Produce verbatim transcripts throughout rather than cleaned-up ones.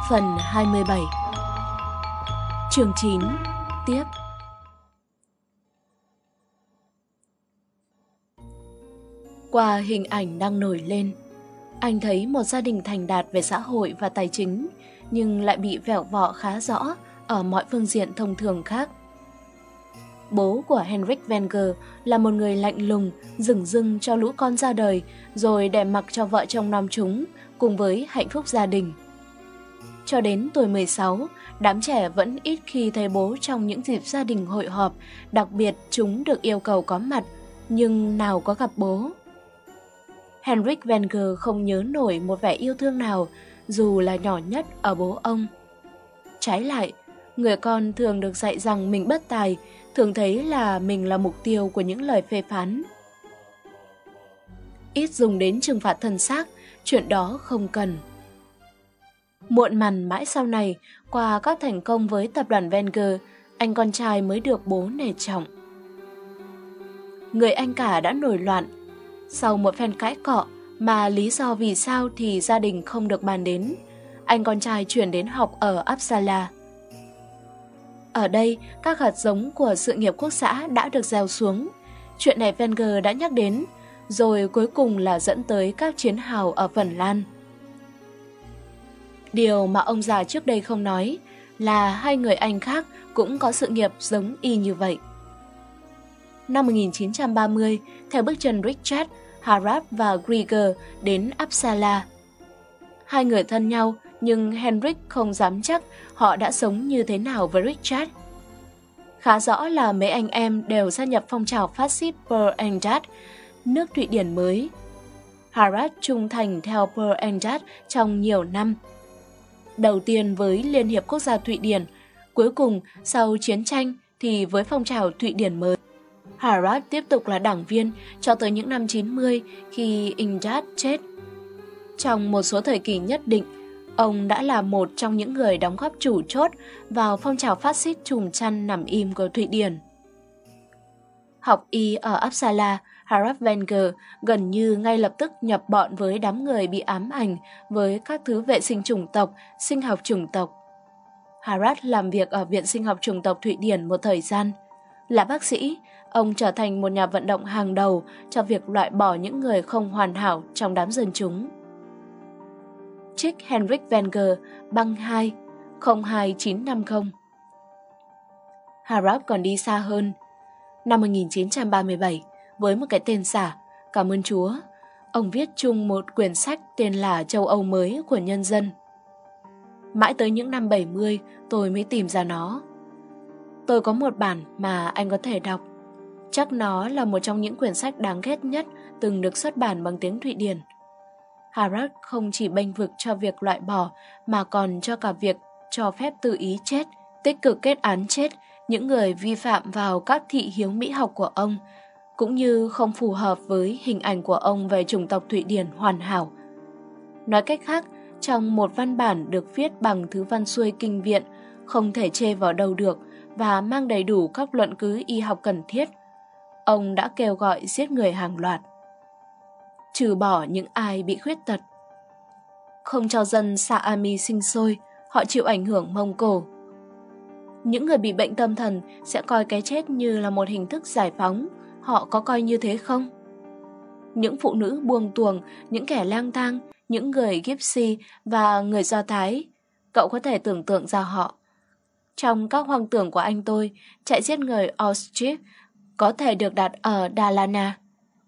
Phần hai mươi bảy. Chương chín. Tiếp. Qua hình ảnh đang nổi lên, anh thấy một gia đình thành đạt về xã hội và tài chính, nhưng lại bị vẹo vọ khá rõ ở mọi phương diện thông thường khác. Bố của Henrik Wenger là một người lạnh lùng, dửng dưng cho lũ con ra đời, rồi để mặc cho vợ chồng nom chúng, cùng với hạnh phúc gia đình. Cho đến tuổi mười sáu, đám trẻ vẫn ít khi thấy bố trong những dịp gia đình hội họp, đặc biệt chúng được yêu cầu có mặt, nhưng nào có gặp bố. Henrik Wenger không nhớ nổi một vẻ yêu thương nào, dù là nhỏ nhất ở bố ông. Trái lại, người con thường được dạy rằng mình bất tài, thường thấy là mình là mục tiêu của những lời phê phán. Ít dùng đến trừng phạt thân xác, chuyện đó không cần. Muộn màn mãi sau này, qua các thành công với tập đoàn Wenger, anh con trai mới được bố nể trọng. Người anh cả đã nổi loạn. Sau một phen cãi cọ, mà lý do vì sao thì gia đình không được bàn đến, anh con trai chuyển đến học ở Uppsala. Ở đây, các hạt giống của sự nghiệp quốc xã đã được gieo xuống. Chuyện này Wenger đã nhắc đến, rồi cuối cùng là dẫn tới các chiến hào ở Phần Lan. Điều mà ông già trước đây không nói là hai người anh khác cũng có sự nghiệp giống y như vậy. Năm một nghìn chín trăm ba mươi, theo bước chân Richard, Harald và Grieger đến Uppsala. Hai người thân nhau, nhưng Henrik không dám chắc họ đã sống như thế nào với Richard. Khá rõ là mấy anh em đều gia nhập phong trào phát xít Per Eintracht, nước Thụy Điển mới. Harald trung thành theo Per Eintracht trong nhiều năm. Đầu tiên với Liên hiệp Quốc gia Thụy Điển, cuối cùng sau chiến tranh thì với phong trào Thụy Điển mới. Harald tiếp tục là đảng viên cho tới những năm chín mươi khi Eintracht chết. Trong một số thời kỳ nhất định, ông đã là một trong những người đóng góp chủ chốt vào phong trào phát xít chùm chăn nằm im của Thụy Điển. Học y ở Uppsala, Harald Wenger gần như ngay lập tức nhập bọn với đám người bị ám ảnh với các thứ vệ sinh chủng tộc, sinh học chủng tộc. Harald làm việc ở Viện Sinh học chủng tộc Thụy Điển một thời gian. Là bác sĩ, ông trở thành một nhà vận động hàng đầu cho việc loại bỏ những người không hoàn hảo trong đám dân chúng. Trích Henrik Wenger, băng hai, không hai chín năm không. Harald còn đi xa hơn. Năm một nghìn chín trăm ba mươi bảy, với một cái tên giả, cảm ơn Chúa, ông viết chung một quyển sách tên là Châu Âu mới của nhân dân. Mãi tới những năm bảy mươi, tôi mới tìm ra nó. Tôi có một bản mà anh có thể đọc. Chắc nó là một trong những quyển sách đáng ghét nhất từng được xuất bản bằng tiếng Thụy Điển. Harald không chỉ bênh vực cho việc loại bỏ mà còn cho cả việc cho phép tự ý chết, tích cực kết án chết những người vi phạm vào các thị hiếu mỹ học của ông, cũng như không phù hợp với hình ảnh của ông về chủng tộc Thụy Điển hoàn hảo. Nói cách khác, trong một văn bản được viết bằng thứ văn xuôi kinh viện, không thể chê vào đâu được và mang đầy đủ các luận cứ y học cần thiết, ông đã kêu gọi giết người hàng loạt, trừ bỏ những ai bị khuyết tật, không cho dân Saami sinh sôi, họ chịu ảnh hưởng Mông Cổ. Những người bị bệnh tâm thần sẽ coi cái chết như là một hình thức giải phóng, họ có coi như thế không? Những phụ nữ buông tuồng, những kẻ lang thang, những người Gypsy và người Do Thái, cậu có thể tưởng tượng ra họ. Trong các hoang tưởng của anh tôi, chạy giết người Auschwitz có thể được đặt ở Dalarna.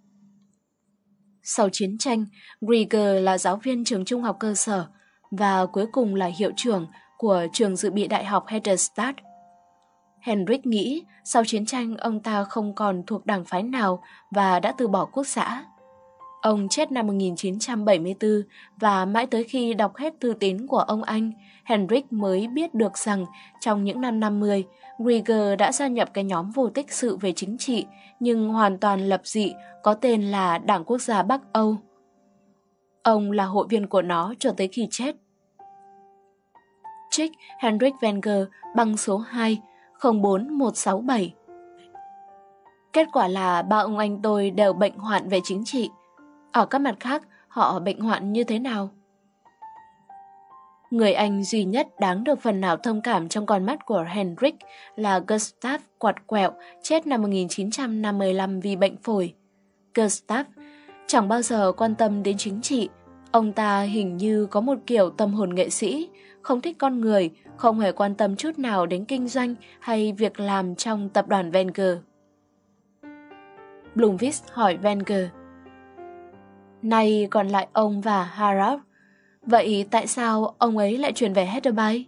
Sau chiến tranh, Grieger là giáo viên trường trung học cơ sở và cuối cùng là hiệu trưởng của trường dự bị đại học Helderstad. Henrik nghĩ sau chiến tranh ông ta không còn thuộc đảng phái nào và đã từ bỏ quốc xã. Ông chết năm một nghìn chín trăm bảy mươi tư và mãi tới khi đọc hết thư tín của ông anh, Henrik mới biết được rằng trong những năm năm mươi, Grieger đã gia nhập cái nhóm vô tích sự về chính trị nhưng hoàn toàn lập dị có tên là Đảng Quốc gia Bắc Âu. Ông là hội viên của nó cho tới khi chết. Trích Henrik Wenger, băng số hai, không bốn một sáu bảy. Kết quả là ba ông anh tôi đều bệnh hoạn về chính trị. Ở các mặt khác, họ bệnh hoạn như thế nào? Người anh duy nhất đáng được phần nào thông cảm trong con mắt của Henrik là Gustav quạt quẹo, chết năm một nghìn chín trăm năm mươi lăm vì bệnh phổi. Gustav chẳng bao giờ quan tâm đến chính trị. Ông ta hình như có một kiểu tâm hồn nghệ sĩ, không thích con người, không hề quan tâm chút nào đến kinh doanh hay việc làm trong tập đoàn Wenger. Blomqvist hỏi Wenger: Nay còn lại ông và Harald, vậy tại sao ông ấy lại chuyển về Hederbay?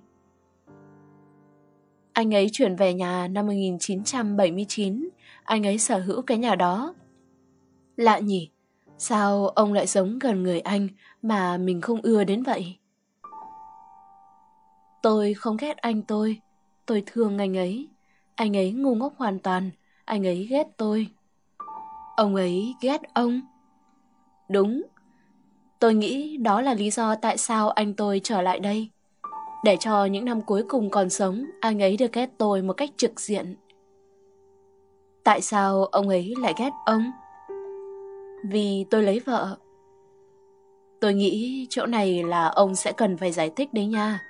Anh ấy chuyển về nhà năm một nghìn chín trăm bảy mươi chín, anh ấy sở hữu cái nhà đó. Lạ nhỉ, sao ông lại sống gần người anh mà mình không ưa đến vậy? Tôi không ghét anh tôi, tôi thương anh ấy. Anh ấy ngu ngốc hoàn toàn, anh ấy ghét tôi. Ông ấy ghét ông? Đúng. Tôi nghĩ đó là lý do tại sao anh tôi trở lại đây. Để cho những năm cuối cùng còn sống, anh ấy được ghét tôi một cách trực diện. Tại sao ông ấy lại ghét ông? Vì tôi lấy vợ. Tôi nghĩ chỗ này là ông sẽ cần phải giải thích đấy nha.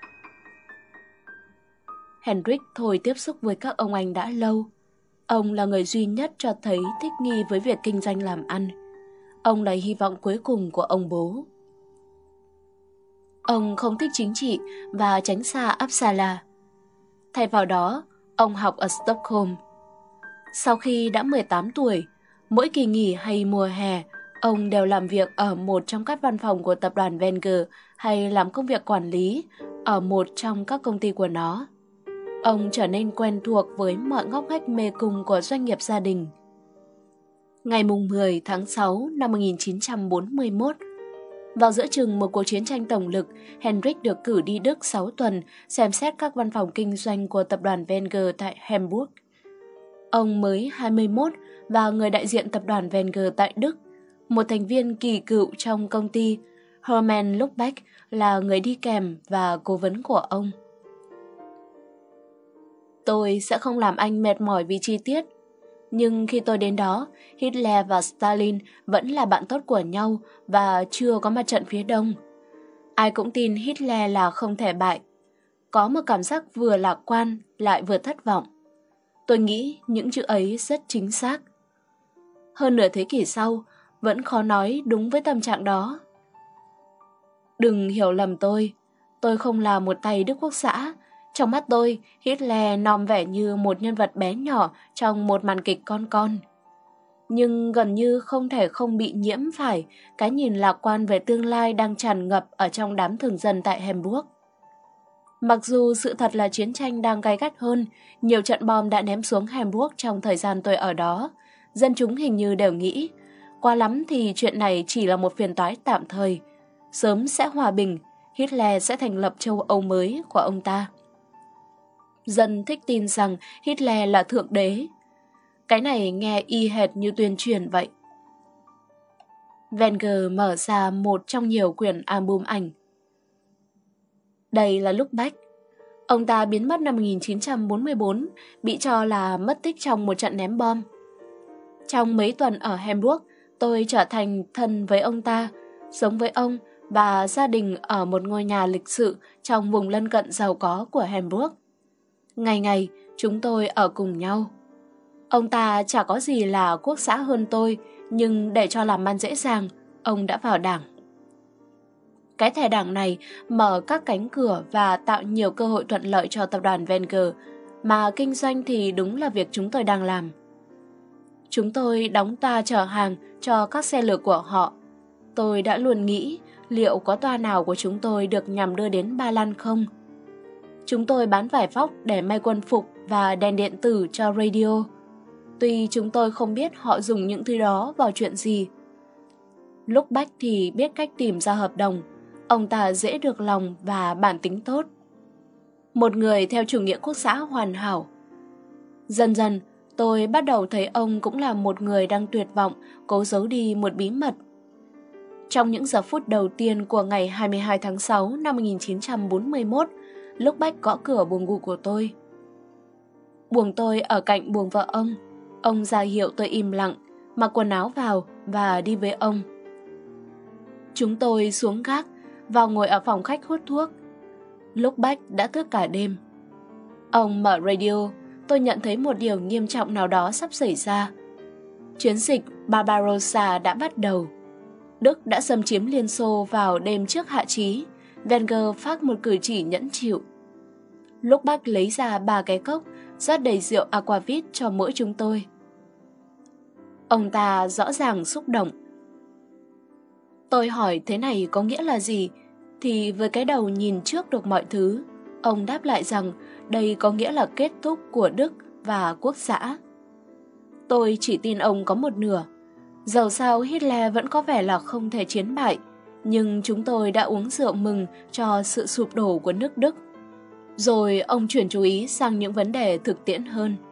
Henrik thôi tiếp xúc với các ông anh đã lâu. Ông là người duy nhất cho thấy thích nghi với việc kinh doanh làm ăn. Ông là hy vọng cuối cùng của ông bố. Ông không thích chính trị và tránh xa Uppsala. Thay vào đó, ông học ở Stockholm. Sau khi đã mười tám tuổi, mỗi kỳ nghỉ hay mùa hè, ông đều làm việc ở một trong các văn phòng của tập đoàn Wenger hay làm công việc quản lý ở một trong các công ty của nó. Ông trở nên quen thuộc với mọi ngóc ngách mê cung của doanh nghiệp gia đình. Ngày mười tháng sáu năm một nghìn chín trăm bốn mươi mốt, vào giữa chừng một cuộc chiến tranh tổng lực, Henrik được cử đi Đức sáu tuần xem xét các văn phòng kinh doanh của tập đoàn Wenger tại Hamburg. Ông mới hai mươi mốt và người đại diện tập đoàn Wenger tại Đức, một thành viên kỳ cựu trong công ty, Hermann Luckbeck, là người đi kèm và cố vấn của ông. Tôi sẽ không làm anh mệt mỏi vì chi tiết. Nhưng khi tôi đến đó, Hitler và Stalin vẫn là bạn tốt của nhau và chưa có mặt trận phía đông. Ai cũng tin Hitler là không thể bại. Có một cảm giác vừa lạc quan lại vừa thất vọng. Tôi nghĩ những chữ ấy rất chính xác. Hơn nửa thế kỷ sau, vẫn khó nói đúng với tâm trạng đó. Đừng hiểu lầm tôi, tôi không là một tay Đức Quốc xã. Trong mắt tôi, Hitler nom vẻ như một nhân vật bé nhỏ trong một màn kịch con con. Nhưng gần như không thể không bị nhiễm phải cái nhìn lạc quan về tương lai đang tràn ngập ở trong đám thường dân tại Hamburg. Mặc dù sự thật là chiến tranh đang gay gắt hơn, nhiều trận bom đã ném xuống Hamburg trong thời gian tôi ở đó, dân chúng hình như đều nghĩ, qua lắm thì chuyện này chỉ là một phiền toái tạm thời. Sớm sẽ hòa bình, Hitler sẽ thành lập châu Âu mới của ông ta. Dân thích tin rằng Hitler là thượng đế. Cái này nghe y hệt như tuyên truyền vậy. Wenger mở ra một trong nhiều quyển album ảnh. Đây là Luckbeck. Ông ta biến mất năm một nghìn chín trăm bốn mươi bốn, bị cho là mất tích trong một trận ném bom. Trong mấy tuần ở Hamburg, tôi trở thành thân với ông ta, sống với ông và gia đình ở một ngôi nhà lịch sự trong vùng lân cận giàu có của Hamburg. Ngày ngày, chúng tôi ở cùng nhau. Ông ta chả có gì là quốc xã hơn tôi, nhưng để cho làm ăn dễ dàng, ông đã vào đảng. Cái thẻ đảng này mở các cánh cửa và tạo nhiều cơ hội thuận lợi cho tập đoàn Wenger, mà kinh doanh thì đúng là việc chúng tôi đang làm. Chúng tôi đóng toa chở hàng cho các xe lửa của họ. Tôi đã luôn nghĩ liệu có toa nào của chúng tôi được nhằm đưa đến Ba Lan không? Chúng tôi bán vải vóc để may quân phục và đèn điện tử cho radio. Tuy chúng tôi không biết họ dùng những thứ đó vào chuyện gì. Luckbeck thì biết cách tìm ra hợp đồng. Ông ta dễ được lòng và bản tính tốt. Một người theo chủ nghĩa quốc xã hoàn hảo. Dần dần, tôi bắt đầu thấy ông cũng là một người đang tuyệt vọng, cố giấu đi một bí mật. Trong những giờ phút đầu tiên của ngày hai mươi hai tháng sáu năm một nghìn chín trăm bốn mươi mốt, Luckbeck gõ cửa buồng ngủ của tôi. Buồng tôi ở cạnh buồng vợ ông. Ông ra hiệu tôi im lặng, mặc quần áo vào và đi với ông. Chúng tôi xuống gác, vào ngồi ở phòng khách hút thuốc. Lúc Bách đã thức cả đêm. Ông mở radio, tôi nhận thấy một điều nghiêm trọng nào đó sắp xảy ra. Chiến dịch Barbarossa đã bắt đầu. Đức đã xâm chiếm Liên Xô vào đêm trước hạ chí. Wenger phát một cử chỉ nhẫn chịu. Lúc Bách lấy ra ba cái cốc, rót đầy rượu aquavit cho mỗi chúng tôi. Ông ta rõ ràng xúc động. Tôi hỏi thế này có nghĩa là gì, thì với cái đầu nhìn trước được mọi thứ, ông đáp lại rằng đây có nghĩa là kết thúc của Đức và quốc xã. Tôi chỉ tin ông có một nửa. Dẫu sao Hitler vẫn có vẻ là không thể chiến bại, nhưng chúng tôi đã uống rượu mừng cho sự sụp đổ của nước Đức. Rồi ông chuyển chú ý sang những vấn đề thực tiễn hơn.